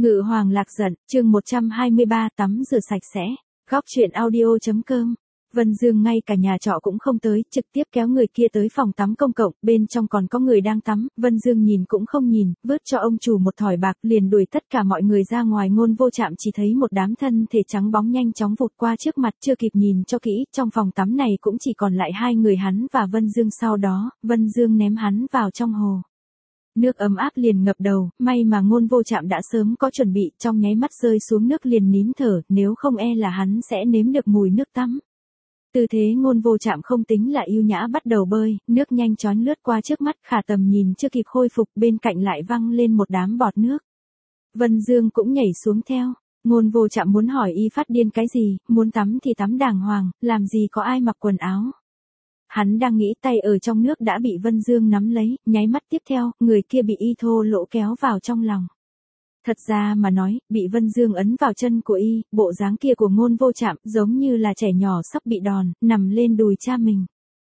Ngự hoàng lạc giận, chương 123 tắm rửa sạch sẽ. Góc chuyện audio.com. Vân Dương ngay cả nhà trọ cũng không tới, trực tiếp kéo người kia tới phòng tắm công cộng, bên trong còn có người đang tắm, Vân Dương nhìn cũng không nhìn, vứt cho ông chủ một thỏi bạc, liền đuổi tất cả mọi người ra ngoài. Ngôn Vô Trạm chỉ thấy một đám thân thể trắng bóng nhanh chóng vụt qua trước mặt, chưa kịp nhìn cho kỹ, trong phòng tắm này cũng chỉ còn lại hai người hắn và Vân Dương. Sau đó, Vân Dương ném hắn vào trong hồ. Nước ấm áp liền ngập đầu, may mà Ngôn Vô Trạm đã sớm có chuẩn bị, trong nháy mắt rơi xuống nước liền nín thở, nếu không e là hắn sẽ nếm được mùi nước tắm. Tư thế Ngôn Vô Trạm không tính là yêu nhã, bắt đầu bơi, nước nhanh chóng lướt qua trước mắt, khả tầm nhìn chưa kịp khôi phục, bên cạnh lại văng lên một đám bọt nước. Vân Dương cũng nhảy xuống theo. Ngôn Vô Trạm muốn hỏi y phát điên cái gì, muốn tắm thì tắm đàng hoàng, làm gì có ai mặc quần áo. Hắn đang nghĩ, tay ở trong nước đã bị Vân Dương nắm lấy, nháy mắt tiếp theo, người kia bị y thô lỗ kéo vào trong lòng. Thật ra mà nói, bị Vân Dương ấn vào chân của y, bộ dáng kia của Ngôn Vô Trạm giống như là trẻ nhỏ sắp bị đòn, nằm lên đùi cha mình.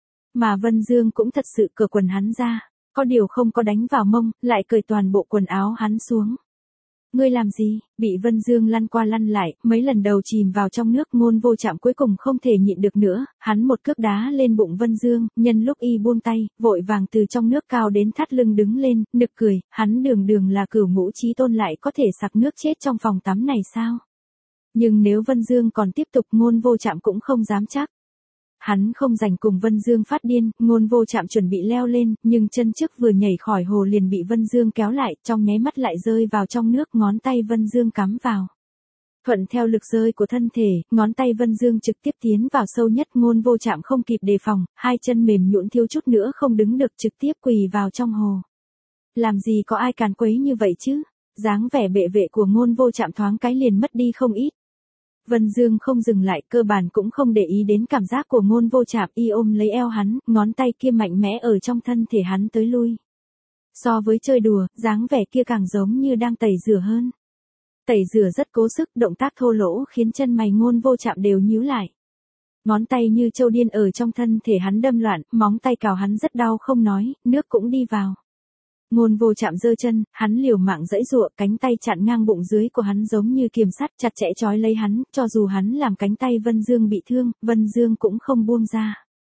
Mà Vân Dương cũng thật sự cởi quần hắn ra, có điều không có đánh vào mông, lại cởi toàn bộ quần áo hắn xuống. Ngươi làm gì? Bị Vân Dương lăn qua lăn lại, mấy lần đầu chìm vào trong nước. Ngôn Vô Trạm cuối cùng không thể nhịn được nữa, hắn một cước đá lên bụng Vân Dương, nhân lúc y buông tay, vội vàng từ trong nước cao đến thắt lưng đứng lên, nực cười, hắn đường là cửu ngũ chí tôn lại có thể sặc nước chết trong phòng tắm này sao? Nhưng nếu Vân Dương còn tiếp tục, Ngôn Vô Trạm cũng không dám chắc. Hắn không rảnh cùng Vân Dương phát điên, Ngôn Vô Trạm chuẩn bị leo lên, nhưng chân trước vừa nhảy khỏi hồ liền bị Vân Dương kéo lại, trong nháy mắt lại rơi vào trong nước, ngón tay Vân Dương cắm vào. Thuận theo lực rơi của thân thể, ngón tay Vân Dương trực tiếp tiến vào sâu nhất. Ngôn Vô Trạm không kịp đề phòng, hai chân mềm nhũn thiếu chút nữa không đứng được, trực tiếp quỳ vào trong hồ. Làm gì có ai càn quấy như vậy chứ? Dáng vẻ bệ vệ của Ngôn Vô Trạm thoáng cái liền mất đi không ít. Vân Dương không dừng lại, cơ bản cũng không để ý đến cảm giác của Ngôn Vô Trạm, y ôm lấy eo hắn, ngón tay kia mạnh mẽ ở trong thân thể hắn tới lui. So với chơi đùa, dáng vẻ kia càng giống như đang tẩy rửa hơn. Tẩy rửa rất cố sức, động tác thô lỗ khiến chân mày Ngôn Vô Trạm đều nhíu lại. Ngón tay như trâu điên ở trong thân thể hắn đâm loạn, móng tay cào hắn rất đau không nói, nước cũng đi vào. Ngôn Vô Trạm giơ chân, hắn liều mạng giãy giụa, cánh tay chặn ngang bụng dưới của hắn giống như kiềm sắt, chặt chẽ trói lấy hắn, cho dù hắn làm cánh tay Vân Dương bị thương, Vân Dương cũng không buông ra.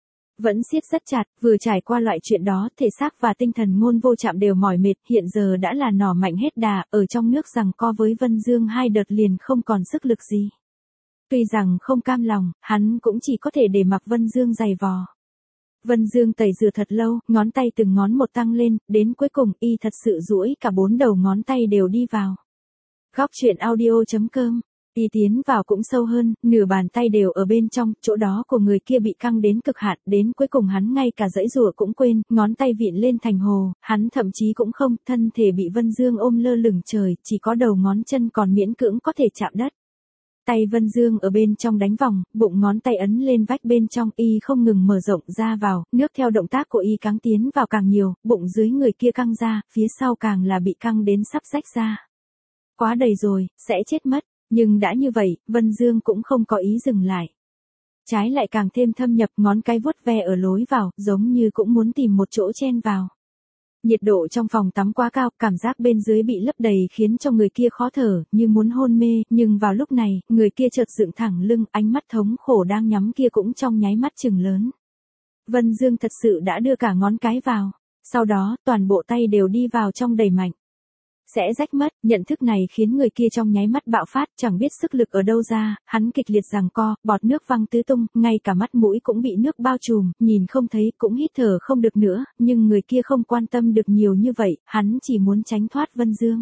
Vẫn siết rất chặt, vừa trải qua loại chuyện đó, thể xác và tinh thần Ngôn Vô Trạm đều mỏi mệt, hiện giờ đã là nỏ mạnh hết đà, ở trong nước giằng co với Vân Dương hai đợt liền không còn sức lực gì. Tuy rằng không cam lòng, hắn cũng chỉ có thể để mặc Vân Dương giày vò. Vân Dương tẩy rửa thật lâu, ngón tay từng ngón một tăng lên, đến cuối cùng y thật sự duỗi cả 4 đầu ngón tay đều đi vào. Góc chuyện audio.com. Y tiến vào cũng sâu hơn, nửa bàn tay đều ở bên trong, chỗ đó của người kia bị căng đến cực hạn, đến cuối cùng hắn ngay cả giãy giụa cũng quên, ngón tay vịn lên thành hồ, hắn thậm chí cũng không, thân thể bị Vân Dương ôm lơ lửng trời, chỉ có đầu ngón chân còn miễn cưỡng có thể chạm đất. Tay Vân Dương ở bên trong đánh vòng, bụng ngón tay ấn lên vách bên trong, y không ngừng mở rộng ra vào, nước theo động tác của y càng tiến vào càng nhiều, bụng dưới người kia căng ra, phía sau càng là bị căng đến sắp rách ra. Quá đầy rồi, sẽ chết mất, nhưng đã như vậy, Vân Dương cũng không có ý dừng lại. Trái lại càng thêm thâm nhập, ngón cái vuốt ve ở lối vào, giống như cũng muốn tìm một chỗ chen vào. Nhiệt độ trong phòng tắm quá cao, cảm giác bên dưới bị lấp đầy khiến cho người kia khó thở, như muốn hôn mê, nhưng vào lúc này, người kia chợt dựng thẳng lưng, ánh mắt thống khổ đang nhắm kia cũng trong nháy mắt chừng lớn. Vân Dương thật sự đã đưa cả ngón cái vào, sau đó, toàn bộ tay đều đi vào trong đầy mạnh. Sẽ rách mất, nhận thức này khiến người kia trong nháy mắt bạo phát, chẳng biết sức lực ở đâu ra, hắn kịch liệt giằng co, bọt nước văng tứ tung, ngay cả mắt mũi cũng bị nước bao trùm, nhìn không thấy, cũng hít thở không được nữa, nhưng người kia không quan tâm được nhiều như vậy, hắn chỉ muốn tránh thoát Vân Dương.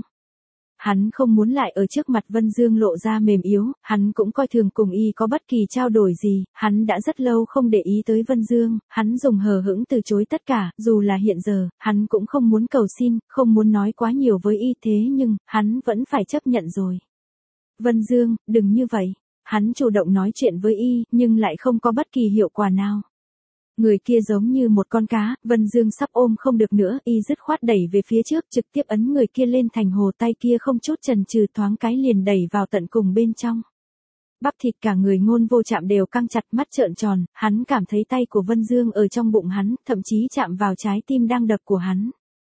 Hắn không muốn lại ở trước mặt Vân Dương lộ ra mềm yếu, hắn cũng coi thường cùng y có bất kỳ trao đổi gì, hắn đã rất lâu không để ý tới Vân Dương, hắn dùng hờ hững từ chối tất cả, dù là hiện giờ, hắn cũng không muốn cầu xin, không muốn nói quá nhiều với y thế nhưng, hắn vẫn phải chấp nhận rồi. Vân Dương, đừng như vậy, hắn chủ động nói chuyện với y, nhưng lại không có bất kỳ hiệu quả nào. Người kia giống như một con cá, Vân Dương sắp ôm không được nữa, y dứt khoát đẩy về phía trước, trực tiếp ấn người kia lên thành hồ, tay kia không chút chần chừ thoáng cái liền đẩy vào tận cùng bên trong. Bắp thịt cả người Ngôn Vô Trạm đều căng chặt, mắt trợn tròn, hắn cảm thấy tay của Vân Dương ở trong bụng hắn, thậm chí chạm vào trái tim đang đập của hắn.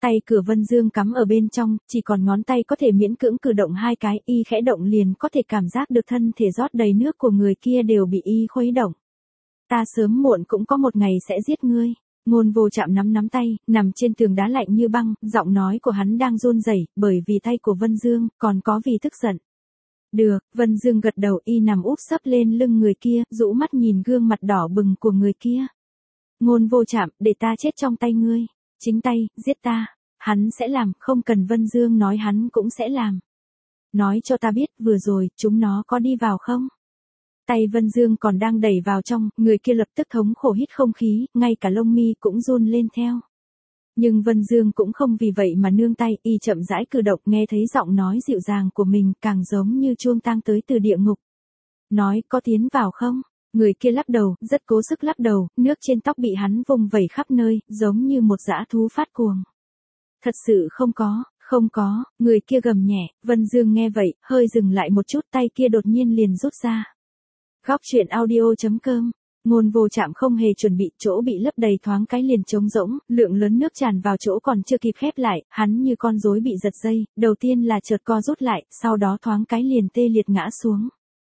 Tay cửa Vân Dương cắm ở bên trong, chỉ còn ngón tay có thể miễn cưỡng cử động hai cái, y khẽ động liền có thể cảm giác được thân thể rót đầy nước của người kia đều bị y khuấy động. Ta sớm muộn cũng có một ngày sẽ giết ngươi. Ngôn Vô Trạm nắm tay, nằm trên tường đá lạnh như băng, giọng nói của hắn đang run rẩy, bởi vì tay của Vân Dương, còn có vì tức giận. Được, Vân Dương gật đầu, y nằm úp sấp lên lưng người kia, rũ mắt nhìn gương mặt đỏ bừng của người kia. Ngôn Vô Trạm, để ta chết trong tay ngươi. Chính tay, giết ta. Hắn sẽ làm, không cần Vân Dương nói hắn cũng sẽ làm. Nói cho ta biết, vừa rồi, chúng nó có đi vào không? Tay Vân Dương còn đang đẩy vào trong, người kia lập tức thống khổ hít không khí, ngay cả lông mi cũng run lên theo. Nhưng Vân Dương cũng không vì vậy mà nương tay, y chậm rãi cử động, nghe thấy giọng nói dịu dàng của mình càng giống như chuông tang tới từ địa ngục. Nói, có tiến vào không? Người kia lắc đầu, rất cố sức lắc đầu, nước trên tóc bị hắn vung vẩy khắp nơi, giống như một dã thú phát cuồng. Thật sự không có, người kia gầm nhẹ, Vân Dương nghe vậy, hơi dừng lại một chút, tay kia đột nhiên liền rút ra. Góc truyện audio.com. Ngôn Vô Trạm không hề chuẩn bị, chỗ bị lấp đầy thoáng cái liền trống rỗng, lượng lớn nước tràn vào chỗ còn chưa kịp khép lại, hắn như con rối bị giật dây, đầu tiên là chợt co rút lại, sau đó thoáng cái liền tê liệt ngã xuống.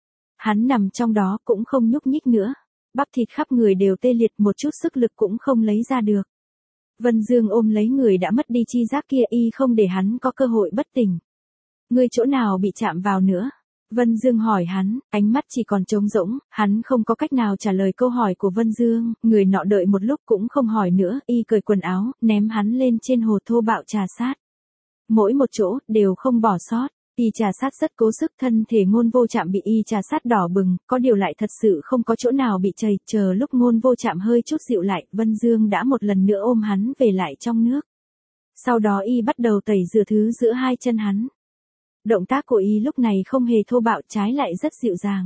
Hắn nằm trong đó cũng không nhúc nhích nữa, bắp thịt khắp người đều tê liệt, một chút sức lực cũng không lấy ra được. Vân Dương ôm lấy người đã mất đi chi giác kia, y không để hắn có cơ hội bất tỉnh. Ngươi chỗ nào bị chạm vào nữa? Vân Dương hỏi hắn, ánh mắt chỉ còn trống rỗng, hắn không có cách nào trả lời câu hỏi của Vân Dương, người nọ đợi một lúc cũng không hỏi nữa, y cởi quần áo, ném hắn lên trên hồ thô bạo trà sát. Mỗi một chỗ, đều không bỏ sót, y trà sát rất cố sức, thân thể Ngôn Vô Trạm bị y trà sát đỏ bừng, có điều lại thật sự không có chỗ nào bị chảy, chờ lúc Ngôn Vô Trạm hơi chút dịu lại, Vân Dương đã một lần nữa ôm hắn về lại trong nước. Sau đó y bắt đầu tẩy rửa thứ giữa hai chân hắn. Động tác của y lúc này không hề thô bạo, trái lại rất dịu dàng.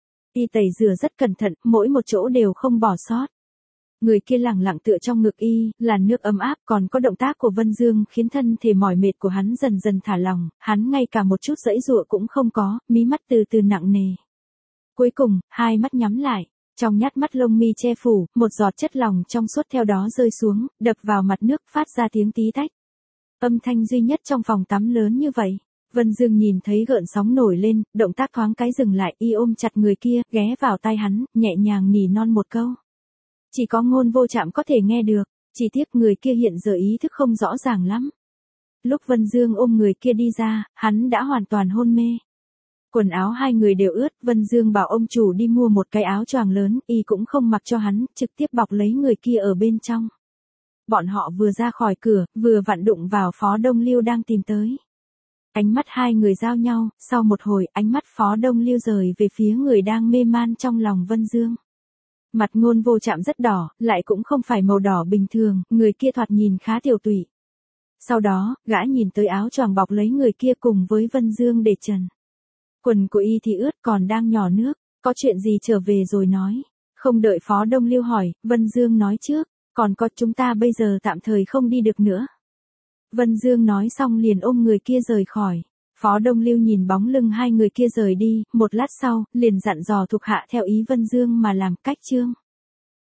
Y tẩy rửa rất cẩn thận, mỗi một chỗ đều không bỏ sót. Người kia lẳng lặng tựa trong ngực y, làn nước ấm áp, còn có động tác của Vân Dương khiến thân thể mỏi mệt của hắn dần dần thả lỏng, hắn ngay cả một chút giãy giụa cũng không có, mí mắt từ từ nặng nề. Cuối cùng, hai mắt nhắm lại, trong nhát mắt lông mi che phủ, một giọt chất lỏng trong suốt theo đó rơi xuống, đập vào mặt nước, phát ra tiếng tí tách. Âm thanh duy nhất trong phòng tắm lớn như vậy. Vân Dương nhìn thấy gợn sóng nổi lên, động tác thoáng cái dừng lại, y ôm chặt người kia, ghé vào tai hắn, nhẹ nhàng nỉ non một câu. Chỉ có Ngôn Vô Trạm có thể nghe được, chỉ tiếc người kia hiện giờ ý thức không rõ ràng lắm. Lúc Vân Dương ôm người kia đi ra, hắn đã hoàn toàn hôn mê. Quần áo hai người đều ướt, Vân Dương bảo ông chủ đi mua một cái áo choàng lớn, y cũng không mặc cho hắn, trực tiếp bọc lấy người kia ở bên trong. Bọn họ vừa ra khỏi cửa, vừa vặn đụng vào Phó Đông Lưu đang tìm tới. Ánh mắt hai người giao nhau, sau một hồi, ánh mắt Phó Đông Lưu rời về phía người đang mê man trong lòng Vân Dương. Mặt Ngôn Vô Trạm rất đỏ, lại cũng không phải màu đỏ bình thường, người kia thoạt nhìn khá tiểu tụy. Sau đó, gã nhìn tới áo choàng bọc lấy người kia cùng với Vân Dương để trần. Quần của y thì ướt còn đang nhỏ nước, có chuyện gì trở về rồi nói. Không đợi Phó Đông Lưu hỏi, Vân Dương nói trước, còn có chúng ta bây giờ tạm thời không đi được nữa. Vân Dương nói xong liền ôm người kia rời khỏi. Phó Đông Lưu nhìn bóng lưng hai người kia rời đi, một lát sau, liền dặn dò thuộc hạ theo ý Vân Dương mà làm. Cách chương